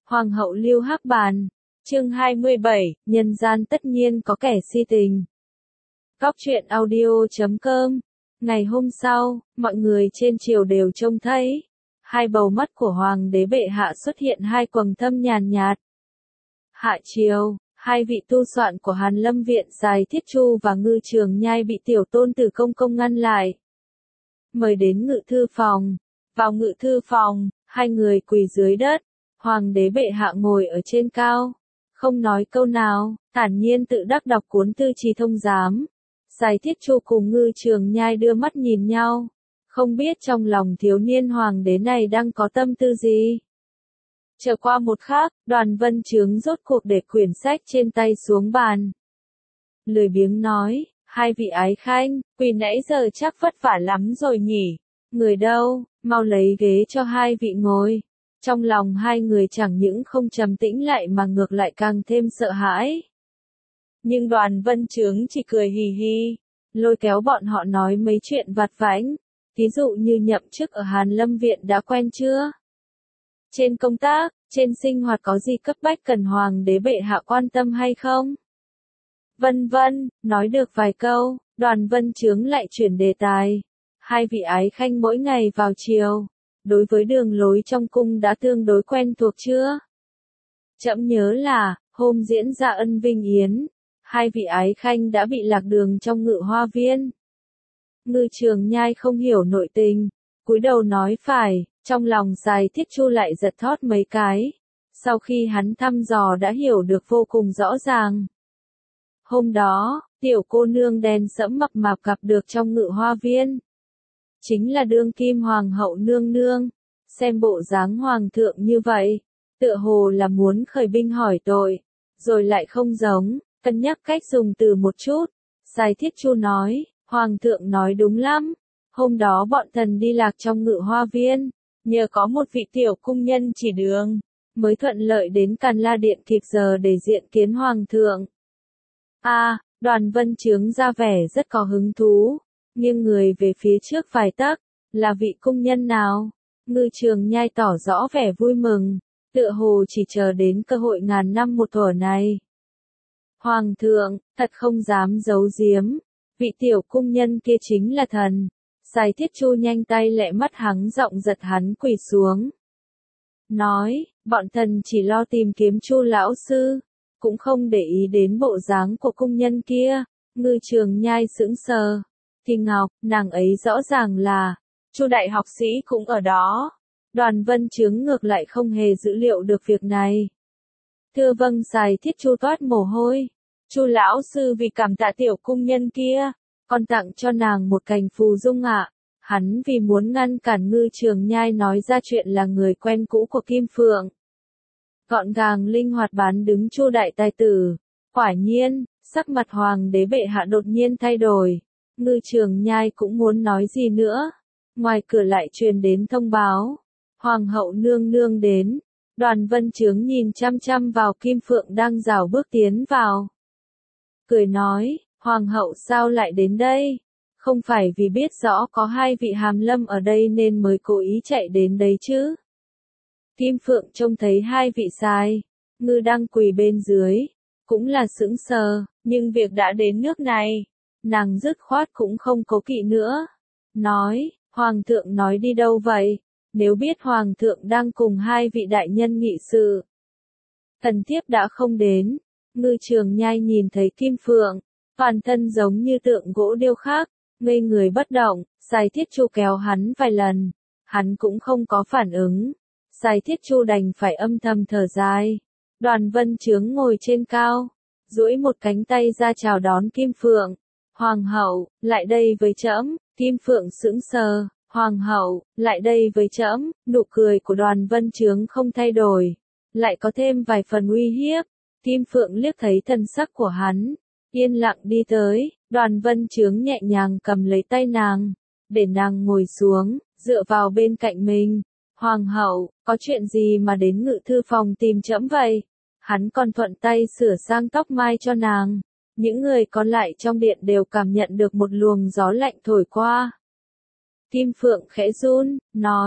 Hoàng hậu Lưu Hắc Bàn. Chương 27, nhân gian tất nhiên có kẻ si tình. Góc truyện audio.com. Ngày hôm sau, mọi người trên triều đều trông thấy hai bầu mắt của hoàng đế bệ hạ xuất hiện hai quầng thâm nhàn nhạt. Hạ triều, hai vị tu soạn của Hàn Lâm viện Dài Thiết Chu và Ngư Trường Nhai bị tiểu tôn tử công công ngăn lại. Mời đến ngự thư phòng. Vào ngự thư phòng, hai người quỳ dưới đất. Hoàng đế bệ hạ ngồi ở trên cao, không nói câu nào, thản nhiên tự đắc đọc cuốn Tư Trì Thông Giám. Dài Thiết Chu cùng Ngư Trường Nhai đưa mắt nhìn nhau, không biết trong lòng thiếu niên hoàng đế này đang có tâm tư gì. Chờ qua một khắc, Đoàn Vân Chướng rốt cuộc để quyển sách trên tay xuống bàn. Lười biếng nói, hai vị ái khanh, quỳ nãy giờ chắc vất vả lắm rồi nhỉ, người đâu, mau lấy ghế cho hai vị ngồi. Trong lòng hai người chẳng những không trầm tĩnh lại mà ngược lại càng thêm sợ hãi. Nhưng Đoàn Vân Chướng chỉ cười hì hì, lôi kéo bọn họ nói mấy chuyện vặt vãnh, ví dụ như nhậm chức ở Hàn Lâm viện đã quen chưa? Trên công tác, trên sinh hoạt có gì cấp bách cần hoàng đế bệ hạ quan tâm hay không? Vân vân, nói được vài câu, Đoàn Vân Chướng lại chuyển đề tài. Hai vị ái khanh mỗi ngày vào triều, đối với đường lối trong cung đã tương đối quen thuộc chưa? Trẫm nhớ là, hôm diễn ra ân vinh yến, hai vị ái khanh đã bị lạc đường trong Ngự Hoa Viên. Ngư Trường Nhai không hiểu nội tình, cúi đầu nói phải, trong lòng Dài Thiết Chu lại giật thót mấy cái. Sau khi hắn thăm dò đã hiểu được vô cùng rõ ràng. Hôm đó, tiểu cô nương đen sẫm mập mạp gặp được trong Ngự Hoa Viên. Chính là đương kim hoàng hậu nương nương. Xem bộ dáng hoàng thượng như vậy, tựa hồ là muốn khởi binh hỏi tội, rồi lại không giống, cân nhắc cách dùng từ một chút. Dài Thiết Chu nói, hoàng thượng nói đúng lắm, hôm đó bọn thần đi lạc trong Ngự Hoa Viên, nhờ có một vị tiểu cung nhân chỉ đường, mới thuận lợi đến Càn La Điện kịp giờ để diện kiến hoàng thượng. Đoàn Vân Chướng ra vẻ rất có hứng thú, nghiêng người về phía trước vài tấc, là vị cung nhân nào? Ngư Trường Nhai tỏ rõ vẻ vui mừng, tựa hồ chỉ chờ đến cơ hội ngàn năm một thuở này. Hoàng thượng, thật không dám giấu giếm, vị tiểu cung nhân kia chính là thần. Dài Thiết Chu nhanh tay lẹ mắt hắng giọng giật hắn quỳ xuống. Nói, bọn thần chỉ lo tìm kiếm Chu lão sư, cũng không để ý đến bộ dáng của cung nhân kia. Ngư Trường Nhai sững sờ. Thì Ngọc, nàng ấy rõ ràng là, Chu đại học sĩ cũng ở đó. Đoàn Vân Chướng ngược lại không hề dữ liệu được việc này. Thưa vâng. Dài Thiết Chu toát mồ hôi. Chu lão sư vì cảm tạ tiểu cung nhân kia, còn tặng cho nàng một cành phù dung ạ. Hắn vì muốn ngăn cản Ngư Trường Nhai nói ra chuyện là người quen cũ của Kim Phượng. Gọn gàng linh hoạt bán đứng Chu đại tài tử. Quả nhiên, sắc mặt hoàng đế bệ hạ đột nhiên thay đổi. Ngư Trường Nhai cũng muốn nói gì nữa. Ngoài cửa lại truyền đến thông báo. Hoàng hậu nương nương đến. Đoàn Vân Chướng nhìn chăm chăm vào Kim Phượng đang rảo bước tiến vào. Cười nói, Hoàng hậu sao lại đến đây? Không phải vì biết rõ có hai vị hàm lâm ở đây nên mới cố ý chạy đến đấy chứ? Kim Phượng trông thấy hai vị sai, Ngư đang quỳ bên dưới, cũng là sững sờ, nhưng việc đã đến nước này, nàng dứt khoát cũng không cố kỵ nữa. Nói, Hoàng thượng nói đi đâu vậy? Nếu biết Hoàng thượng đang cùng hai vị đại nhân nghị sự, thần thiếp đã không đến. Ngư Trường Nhai nhìn thấy Kim Phượng, toàn thân giống như tượng gỗ điêu khắc, ngây người bất động. Dài Thiết Chu kéo hắn vài lần, hắn cũng không có phản ứng. Dài Thiết Chu đành phải âm thầm thở dài. Đoàn Vân Chướng ngồi trên cao, duỗi một cánh tay ra chào đón Kim Phượng. Hoàng hậu, lại đây với trẫm. Kim Phượng sững sờ. Hoàng hậu, lại đây với trẫm. Nụ cười của Đoàn Vân Chướng không thay đổi, lại có thêm vài phần uy hiếp. Kim Phượng liếc thấy thần sắc của hắn, yên lặng đi tới. Đoàn Vân Chướng nhẹ nhàng cầm lấy tay nàng, để nàng ngồi xuống, dựa vào bên cạnh mình. Hoàng hậu, có chuyện gì mà đến ngự thư phòng tìm trẫm vậy? Hắn còn thuận tay sửa sang tóc mai cho nàng. Những người còn lại trong điện đều cảm nhận được một luồng gió lạnh thổi qua. Kim Phượng khẽ run, nói,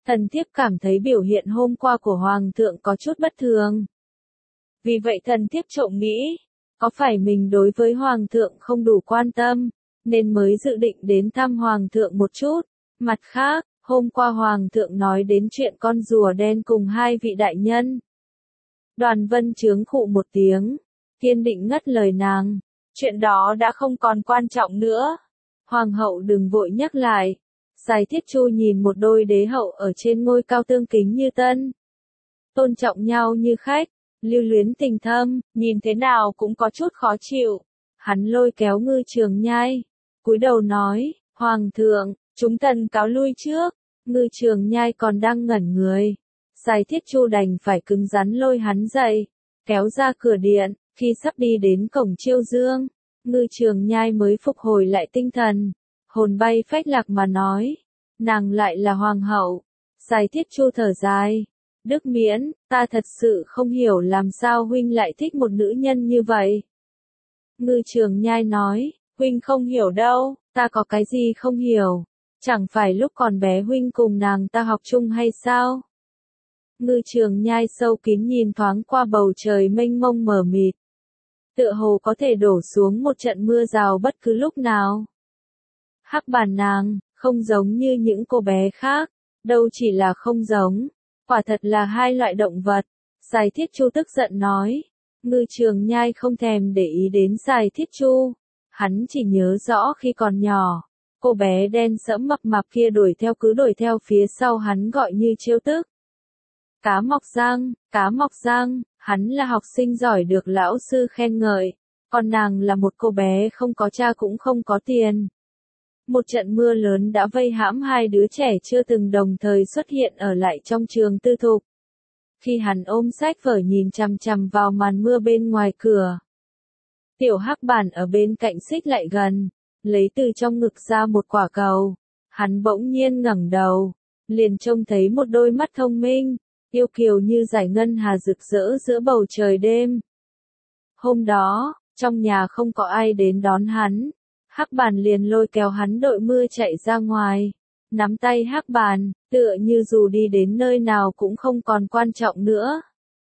Thần thiếp cảm thấy biểu hiện hôm qua của Hoàng thượng có chút bất thường. Vì vậy thần thiếp trộm nghĩ, có phải mình đối với Hoàng thượng không đủ quan tâm, nên mới dự định đến thăm Hoàng thượng một chút. Mặt khác, hôm qua Hoàng thượng nói đến chuyện con rùa đen cùng hai vị đại nhân. Đoàn Vân Chướng khụ một tiếng, kiên định ngắt lời nàng, chuyện đó đã không còn quan trọng nữa. Hoàng hậu đừng vội nhắc lại. Sài Thiết Chu nhìn một đôi đế hậu ở trên ngôi cao tương kính như tân. Tôn trọng nhau như khách, lưu luyến tình thâm, nhìn thế nào cũng có chút khó chịu. Hắn lôi kéo Ngư Trường Nhai, cúi đầu nói, Hoàng thượng, chúng thần cáo lui trước. Ngư Trường Nhai còn đang ngẩn người. Sài Thiết Chu đành phải cứng rắn lôi hắn dậy, kéo ra cửa điện. Khi sắp đi đến cổng Chiêu Dương, Ngư Trường Nhai mới phục hồi lại tinh thần, hồn bay phách lạc mà nói, nàng lại là hoàng hậu. Sài Thiết Chu thở dài, Đức Miễn, ta thật sự không hiểu làm sao huynh lại thích một nữ nhân như vậy. Ngư Trường Nhai nói, huynh không hiểu đâu, ta có cái gì không hiểu, chẳng phải lúc còn bé huynh cùng nàng ta học chung hay sao? Ngư Trường Nhai sâu kín nhìn thoáng qua bầu trời mênh mông mờ mịt. Tựa hồ có thể đổ xuống một trận mưa rào bất cứ lúc nào. Hắc Bản nàng, không giống như những cô bé khác, đâu chỉ là không giống, quả thật là hai loại động vật. Sài Thiết Chu tức giận nói, Ngư Trường Nhai không thèm để ý đến Sài Thiết Chu, hắn chỉ nhớ rõ khi còn nhỏ, cô bé đen sẫm mập mạp kia cứ đuổi theo phía sau hắn gọi như trêu tức. Cá mọc răng, hắn là học sinh giỏi được lão sư khen ngợi, còn nàng là một cô bé không có cha cũng không có tiền. Một trận mưa lớn đã vây hãm hai đứa trẻ chưa từng đồng thời xuất hiện ở lại trong trường tư thục. Khi hắn ôm sách vở nhìn chằm chằm vào màn mưa bên ngoài cửa, Tiểu Hắc Bản ở bên cạnh xích lại gần, lấy từ trong ngực ra một quả cầu. Hắn bỗng nhiên ngẩng đầu, liền trông thấy một đôi mắt thông minh, yêu kiều như dải ngân hà rực rỡ giữa bầu trời đêm. Hôm đó, trong nhà không có ai đến đón hắn, Hắc Bản liền lôi kéo hắn đội mưa chạy ra ngoài, nắm tay Hắc Bản, tựa như dù đi đến nơi nào cũng không còn quan trọng nữa.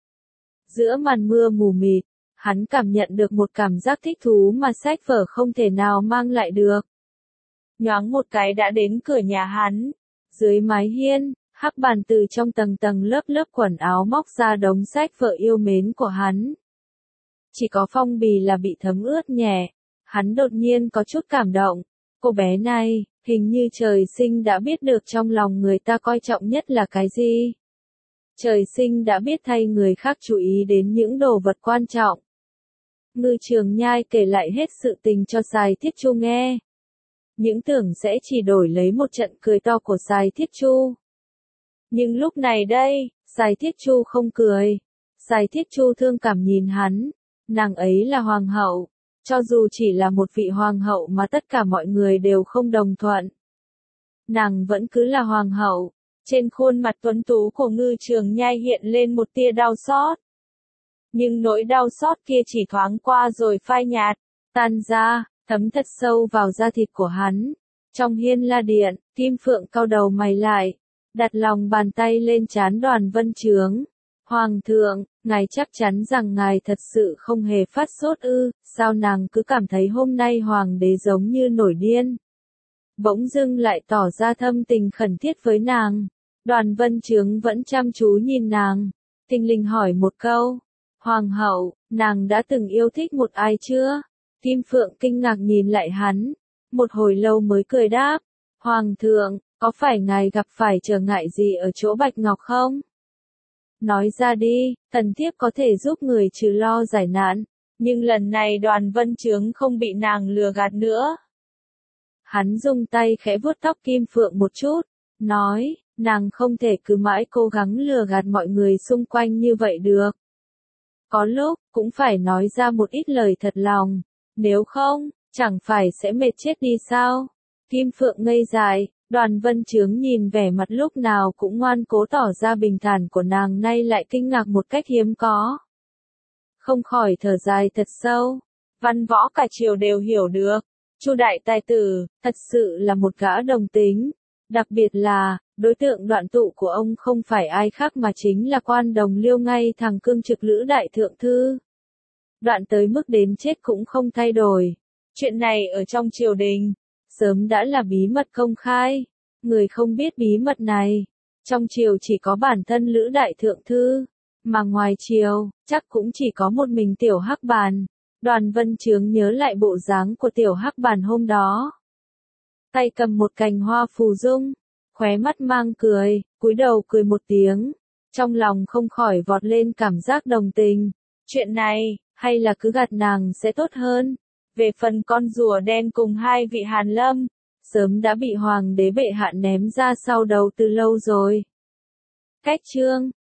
Giữa màn mưa mù mịt, hắn cảm nhận được một cảm giác thích thú mà sách vở không thể nào mang lại được. Nhoáng một cái đã đến cửa nhà hắn, dưới mái hiên, Hắc Bản từ trong tầng tầng lớp quần áo móc ra đống sách vở yêu mến của hắn. Chỉ có phong bì là bị thấm ướt nhẹ, hắn đột nhiên có chút cảm động. Cô bé này, hình như trời sinh đã biết được trong lòng người ta coi trọng nhất là cái gì. Trời sinh đã biết thay người khác chú ý đến những đồ vật quan trọng. Ngư Trường Nhai kể lại hết sự tình cho Sài Thiết Chu nghe. Những tưởng sẽ chỉ đổi lấy một trận cười to của Sài Thiết Chu. Nhưng lúc này đây, Sài Thiết Chu không cười. Sài Thiết Chu thương cảm nhìn hắn. Nàng ấy là hoàng hậu. Cho dù chỉ là một vị hoàng hậu mà tất cả mọi người đều không đồng thuận, nàng vẫn cứ là hoàng hậu. Trên khuôn mặt tuấn tú của Ngư Trường Nhai hiện lên một tia đau xót. Nhưng nỗi đau xót kia chỉ thoáng qua rồi phai nhạt, tan ra, thấm thật sâu vào da thịt của hắn. Trong hiên la điện, Kim Phượng cau đầu mày lại, đặt lòng bàn tay lên trán Đoàn Vân Chướng. Hoàng thượng, ngài chắc chắn rằng ngài thật sự không hề phát sốt ư? Sao nàng cứ cảm thấy hôm nay hoàng đế giống như nổi điên? Bỗng dưng lại tỏ ra thâm tình khẩn thiết với nàng. Đoàn Vân Chướng vẫn chăm chú nhìn nàng, tinh linh hỏi một câu. Hoàng hậu, nàng đã từng yêu thích một ai chưa? Kim Phượng kinh ngạc nhìn lại hắn, một hồi lâu mới cười đáp. Hoàng thượng, có phải ngài gặp phải trở ngại gì ở chỗ Bạch Ngọc không? Nói ra đi, thần thiếp có thể giúp người trừ lo giải nạn. Nhưng lần này Đoàn Vân Chướng không bị nàng lừa gạt nữa. Hắn dùng tay khẽ vuốt tóc Kim Phượng một chút, nói, nàng không thể cứ mãi cố gắng lừa gạt mọi người xung quanh như vậy được. Có lúc, cũng phải nói ra một ít lời thật lòng, nếu không, chẳng phải sẽ mệt chết đi sao? Kim Phượng ngây dại, Đoàn Vân Chướng nhìn vẻ mặt lúc nào cũng ngoan cố tỏ ra bình thản của nàng nay lại kinh ngạc một cách hiếm có. Không khỏi thở dài thật sâu, văn võ cả triều đều hiểu được, Chu đại tài tử, thật sự là một gã đồng tính, đặc biệt là, Đối tượng đoạn tụ của ông không phải ai khác mà chính là quan đồng Liêu ngay thằng cương trực Lữ Đại Thượng Thư. Đoạn tới mức đến chết cũng không thay đổi. Chuyện này ở trong triều đình, sớm đã là bí mật công khai. Người không biết bí mật này, trong triều chỉ có bản thân Lữ Đại Thượng Thư, mà ngoài triều, chắc cũng chỉ có một mình Tiểu Hắc Bàn. Đoàn Vân Chướng nhớ lại bộ dáng của Tiểu Hắc Bàn hôm đó. Tay cầm một cành hoa phù dung, khóe mắt mang cười, cúi đầu cười một tiếng, trong lòng không khỏi vọt lên cảm giác đồng tình. Chuyện này, hay là cứ gạt nàng sẽ tốt hơn. Về phần con rùa đen cùng hai vị Hàn Lâm, sớm đã bị Hoàng đế bệ hạ ném ra sau đầu từ lâu rồi. Cách chương